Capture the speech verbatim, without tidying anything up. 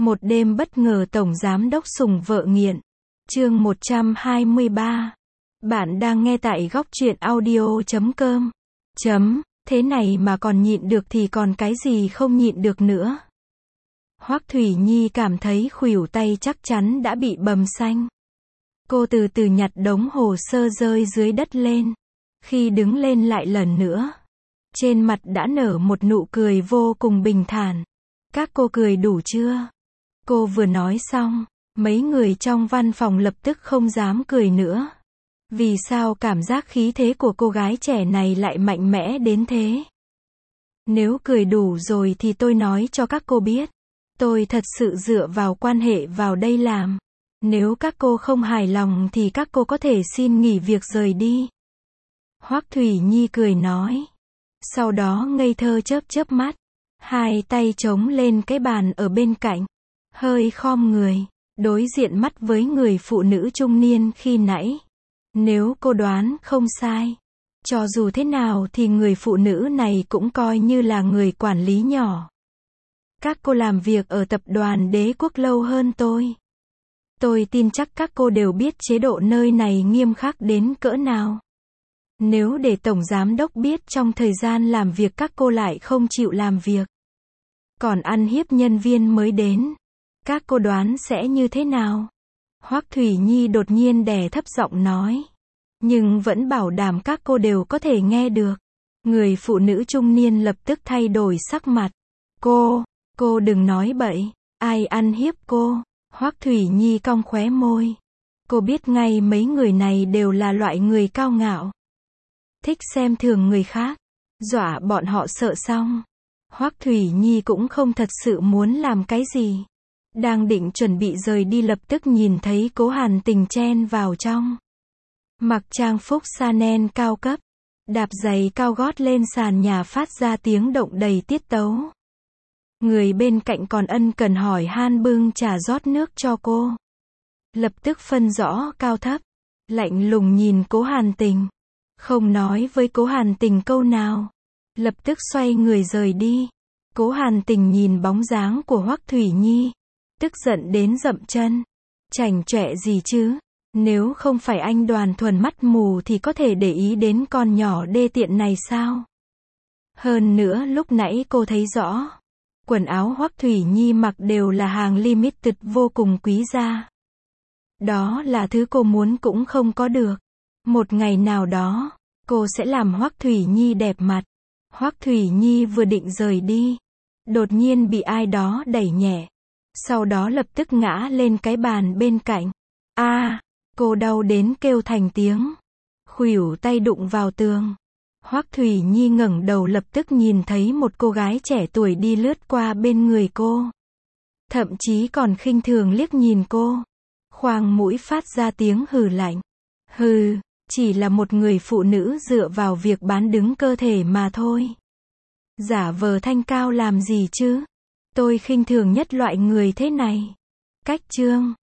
Một đêm bất ngờ tổng giám đốc sủng vợ nghiện. Chương một trăm hai mươi ba. Bạn đang nghe tại góc truyện audio chấm com. Chấm, thế này mà còn nhịn được thì còn cái gì không nhịn được nữa. Hoắc Thủy Nhi cảm thấy khuỷu tay chắc chắn đã bị bầm xanh. Cô từ từ nhặt đống hồ sơ rơi dưới đất lên. Khi đứng lên lại lần nữa, trên mặt đã nở một nụ cười vô cùng bình thản. Các cô cười đủ chưa? Cô vừa nói xong, mấy người trong văn phòng lập tức không dám cười nữa. Vì sao cảm giác khí thế của cô gái trẻ này lại mạnh mẽ đến thế? Nếu cười đủ rồi thì tôi nói cho các cô biết. Tôi thật sự dựa vào quan hệ vào đây làm. Nếu các cô không hài lòng thì các cô có thể xin nghỉ việc rời đi. Hoắc Thủy Nhi cười nói. Sau đó ngây thơ chớp chớp mắt. Hai tay chống lên cái bàn ở bên cạnh. Hơi khom người, đối diện mắt với người phụ nữ trung niên khi nãy. Nếu cô đoán không sai, cho dù thế nào thì người phụ nữ này cũng coi như là người quản lý nhỏ. Các cô làm việc ở tập đoàn Đế Quốc lâu hơn tôi. Tôi tin chắc các cô đều biết chế độ nơi này nghiêm khắc đến cỡ nào. Nếu để tổng giám đốc biết trong thời gian làm việc các cô lại không chịu làm việc, còn ăn hiếp nhân viên mới đến, các cô đoán sẽ như thế nào? Hoắc Thủy Nhi đột nhiên đè thấp giọng nói. Nhưng vẫn bảo đảm các cô đều có thể nghe được. Người phụ nữ trung niên lập tức thay đổi sắc mặt. Cô, cô đừng nói bậy. Ai ăn hiếp cô? Hoắc Thủy Nhi cong khóe môi. Cô biết ngay mấy người này đều là loại người cao ngạo. Thích xem thường người khác. Dọa bọn họ sợ xong. Hoắc Thủy Nhi cũng không thật sự muốn làm cái gì. Đang định chuẩn bị rời đi lập tức nhìn thấy Cố Hàn Tình chen vào trong. Mặc trang phục Chanel cao cấp, đạp giày cao gót lên sàn nhà phát ra tiếng động đầy tiết tấu. Người bên cạnh còn ân cần hỏi han bưng trà rót nước cho cô. Lập tức phân rõ cao thấp, lạnh lùng nhìn Cố Hàn Tình. Không nói với Cố Hàn Tình câu nào. Lập tức xoay người rời đi. Cố Hàn Tình nhìn bóng dáng của Hoắc Thủy Nhi. Tức giận đến dậm chân. Chảnh chọe gì chứ? Nếu không phải anh Đoàn Thuần mắt mù thì có thể để ý đến con nhỏ đê tiện này sao? Hơn nữa lúc nãy cô thấy rõ. Quần áo Hoắc Thủy Nhi mặc đều là hàng limited vô cùng quý giá. Đó là thứ cô muốn cũng không có được. Một ngày nào đó, cô sẽ làm Hoắc Thủy Nhi đẹp mặt. Hoắc Thủy Nhi vừa định rời đi. Đột nhiên bị ai đó đẩy nhẹ. Sau đó lập tức ngã lên cái bàn bên cạnh. A, à, cô đau đến kêu thành tiếng. Khuỷu tay đụng vào tường. Hoắc Thủy Nhi ngẩng đầu lập tức nhìn thấy một cô gái trẻ tuổi đi lướt qua bên người cô. Thậm chí còn khinh thường liếc nhìn cô. Khoang mũi phát ra tiếng hừ lạnh. Hừ, chỉ là một người phụ nữ dựa vào việc bán đứng cơ thể mà thôi. Giả vờ thanh cao làm gì chứ? Tôi khinh thường nhất loại người thế này. Cách chương